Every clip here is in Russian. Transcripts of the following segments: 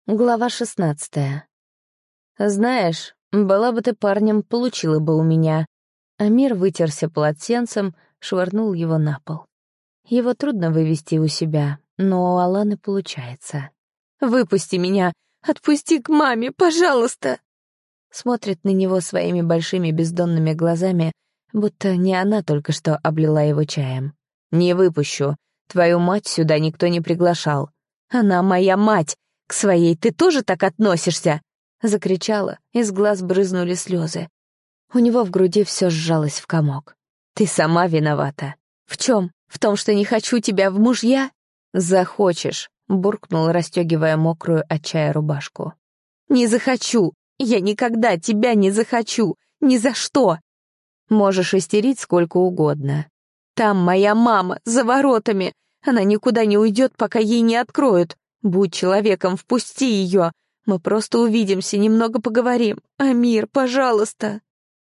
Глава 16. «Знаешь, была бы ты парнем, получила бы у меня». Амир вытерся полотенцем, швырнул его на пол. Его трудно вывести у себя, но у Аланы получается. «Выпусти меня! Отпусти к маме, пожалуйста!» Смотрит на него своими большими бездонными глазами, будто не она только что облила его чаем. «Не выпущу. Твою мать сюда никто не приглашал. Она моя мать! К своей ты тоже так относишься?» Закричала, из глаз брызнули слезы. У него в груди все сжалось в комок. «Ты сама виновата. В чем? В том, что не хочу тебя в мужья?» «Захочешь», — буркнул, расстегивая мокрую от чая рубашку. «Не захочу! Я никогда тебя не захочу! Ни за что!» «Можешь истерить сколько угодно. Там моя мама, за воротами. Она никуда не уйдет, пока ей не откроют. Будь человеком, впусти ее. Мы просто увидимся, немного поговорим. Амир, пожалуйста!»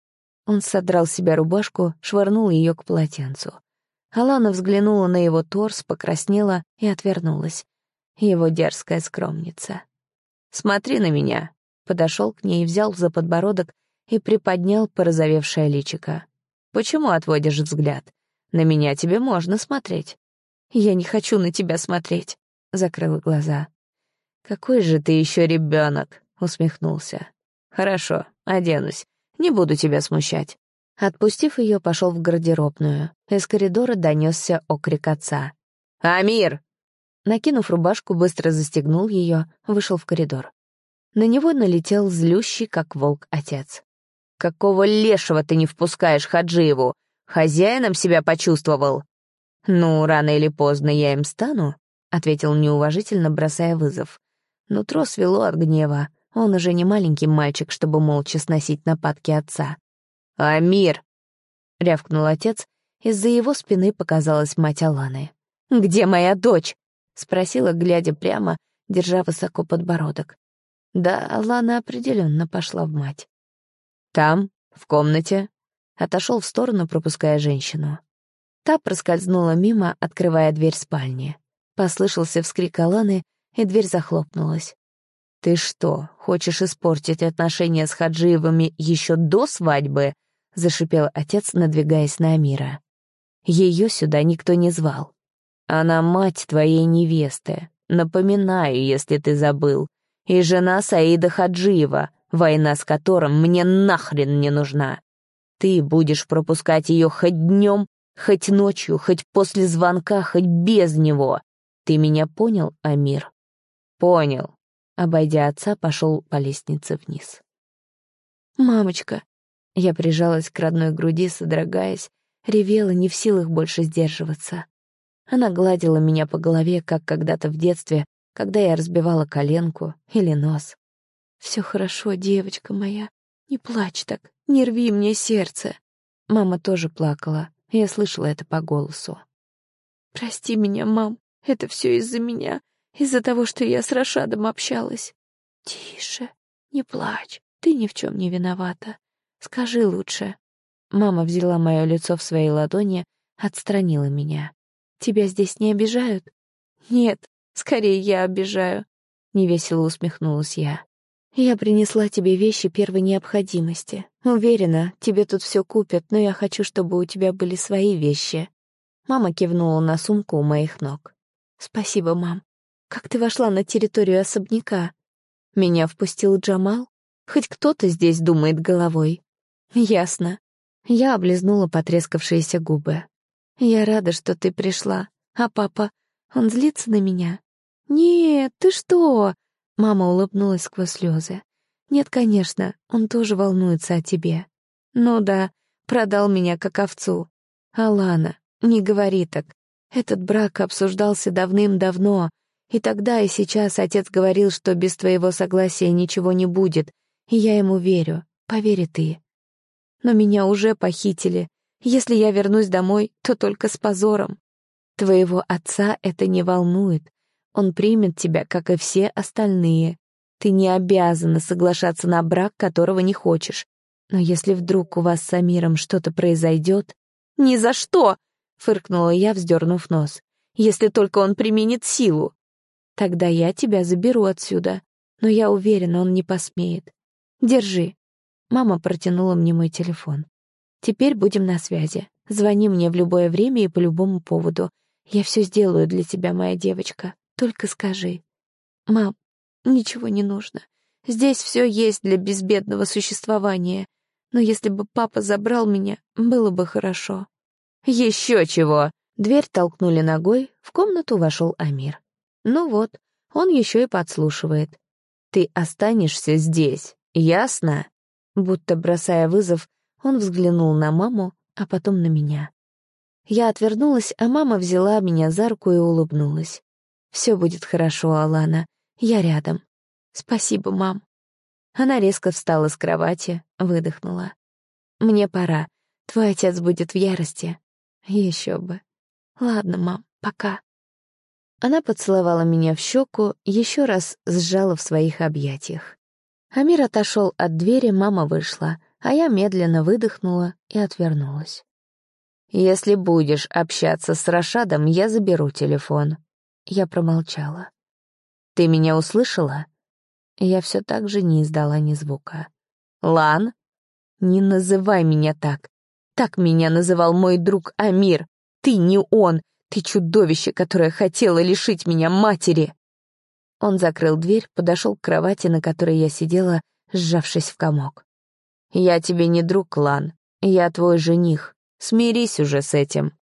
Он содрал с себя рубашку, швырнул ее к полотенцу. Алана взглянула на его торс, покраснела и отвернулась. Его дерзкая скромница. «Смотри на меня!» Подошел к ней, взял за подбородок и приподнял порозовевшее личико. «Почему отводишь взгляд? На меня тебе можно смотреть». «Я не хочу на тебя смотреть», — закрыла глаза. «Какой же ты еще ребенок», — усмехнулся. «Хорошо, оденусь. Не буду тебя смущать». Отпустив ее, пошел в гардеробную. Из коридора донесся окрик отца. «Амир!» Накинув рубашку, быстро застегнул ее, вышел в коридор. На него налетел злющий, как волк, отец. «Какого лешего ты не впускаешь Хаджиеву? Хозяином себя почувствовал?» «Ну, рано или поздно я им стану», — ответил неуважительно, бросая вызов. Нутро свело от гнева. Он уже не маленький мальчик, чтобы молча сносить нападки отца. «Амир!» — рявкнул отец. Из-за его спины показалась мать Аланы. «Где моя дочь?» — спросила, глядя прямо, держа высоко подбородок. Да, Алана определенно пошла в мать. «Там, в комнате», — отошел в сторону, пропуская женщину. Та проскользнула мимо, открывая дверь спальни. Послышался вскрик Аланы, и дверь захлопнулась. «Ты что, хочешь испортить отношения с Хаджиевыми еще до свадьбы?» — зашипел отец, надвигаясь на Амира. «Ее сюда никто не звал. Она мать твоей невесты. Напоминаю, если ты забыл. И жена Саида Хаджиева, война с которым мне нахрен не нужна. Ты будешь пропускать ее хоть днем, хоть ночью, хоть после звонка, хоть без него. Ты меня понял, Амир?» «Понял». Обойдя отца, пошел по лестнице вниз. «Мамочка!» Я прижалась к родной груди, содрогаясь, ревела, не в силах больше сдерживаться. Она гладила меня по голове, как когда-то в детстве, когда я разбивала коленку или нос. «Все хорошо, девочка моя. Не плачь так, не рви мне сердце». Мама тоже плакала, я слышала это по голосу. «Прости меня, мам, это все из-за меня, из-за того, что я с Рашадом общалась». «Тише, не плачь, ты ни в чем не виновата. Скажи лучше». Мама взяла мое лицо в свои ладони, отстранила меня. «Тебя здесь не обижают?» «Нет, скорее я обижаю», — невесело усмехнулась я. «Я принесла тебе вещи первой необходимости. Уверена, тебе тут все купят, но я хочу, чтобы у тебя были свои вещи». Мама кивнула на сумку у моих ног. «Спасибо, мам. Как ты вошла на территорию особняка? Меня впустил Джамал? Хоть кто-то здесь думает головой». «Ясно». Я облизнула потрескавшиеся губы. «Я рада, что ты пришла. А папа, он злится на меня?» «Нет, ты что?» Мама улыбнулась сквозь слезы. «Нет, конечно, он тоже волнуется о тебе». «Ну да, продал меня как овцу». «Алана, не говори так. Этот брак обсуждался давным-давно, и тогда, и сейчас отец говорил, что без твоего согласия ничего не будет, и я ему верю, поверь и ты. Но меня уже похитили. Если я вернусь домой, то только с позором. Твоего отца это не волнует. Он примет тебя, как и все остальные. Ты не обязана соглашаться на брак, которого не хочешь. Но если вдруг у вас с Амиром что-то произойдет...» «Ни за что!» — фыркнула я, вздернув нос. «Если только он применит силу. Тогда я тебя заберу отсюда. но я уверена, он не посмеет. Держи». Мама протянула мне мой телефон. «Теперь будем на связи. Звони мне в любое время и по любому поводу. Я все сделаю для тебя, моя девочка. Только скажи». «Мам, ничего не нужно. Здесь все есть для безбедного существования. Но если бы папа забрал меня, было бы хорошо». «Еще чего!» Дверь толкнули ногой, в комнату вошел Амир. Ну вот, он еще и подслушивает. «Ты останешься здесь, ясно?» Будто бросая вызов, он взглянул на маму, а потом на меня. Я отвернулась, а мама взяла меня за руку и улыбнулась. «Все будет хорошо, Алана. Я рядом. Спасибо, мам». Она резко встала с кровати, выдохнула. «Мне пора. Твой отец будет в ярости». Еще бы. «Ладно, мам, пока». Она поцеловала меня в щеку, еще раз сжала в своих объятиях. Амир отошел от двери, мама вышла, а я медленно выдохнула и отвернулась. «Если будешь общаться с Рашадом, я заберу телефон». Я промолчала. «Ты меня услышала?» Я все так же не издала ни звука. «Лан, не называй меня так. Так меня называл мой друг Амир. Ты не он. Ты чудовище, которое хотело лишить меня матери». Он закрыл дверь, подошел к кровати, на которой я сидела, сжавшись в комок. «Я тебе не друг, Лан. Я твой жених. Смирись уже с этим».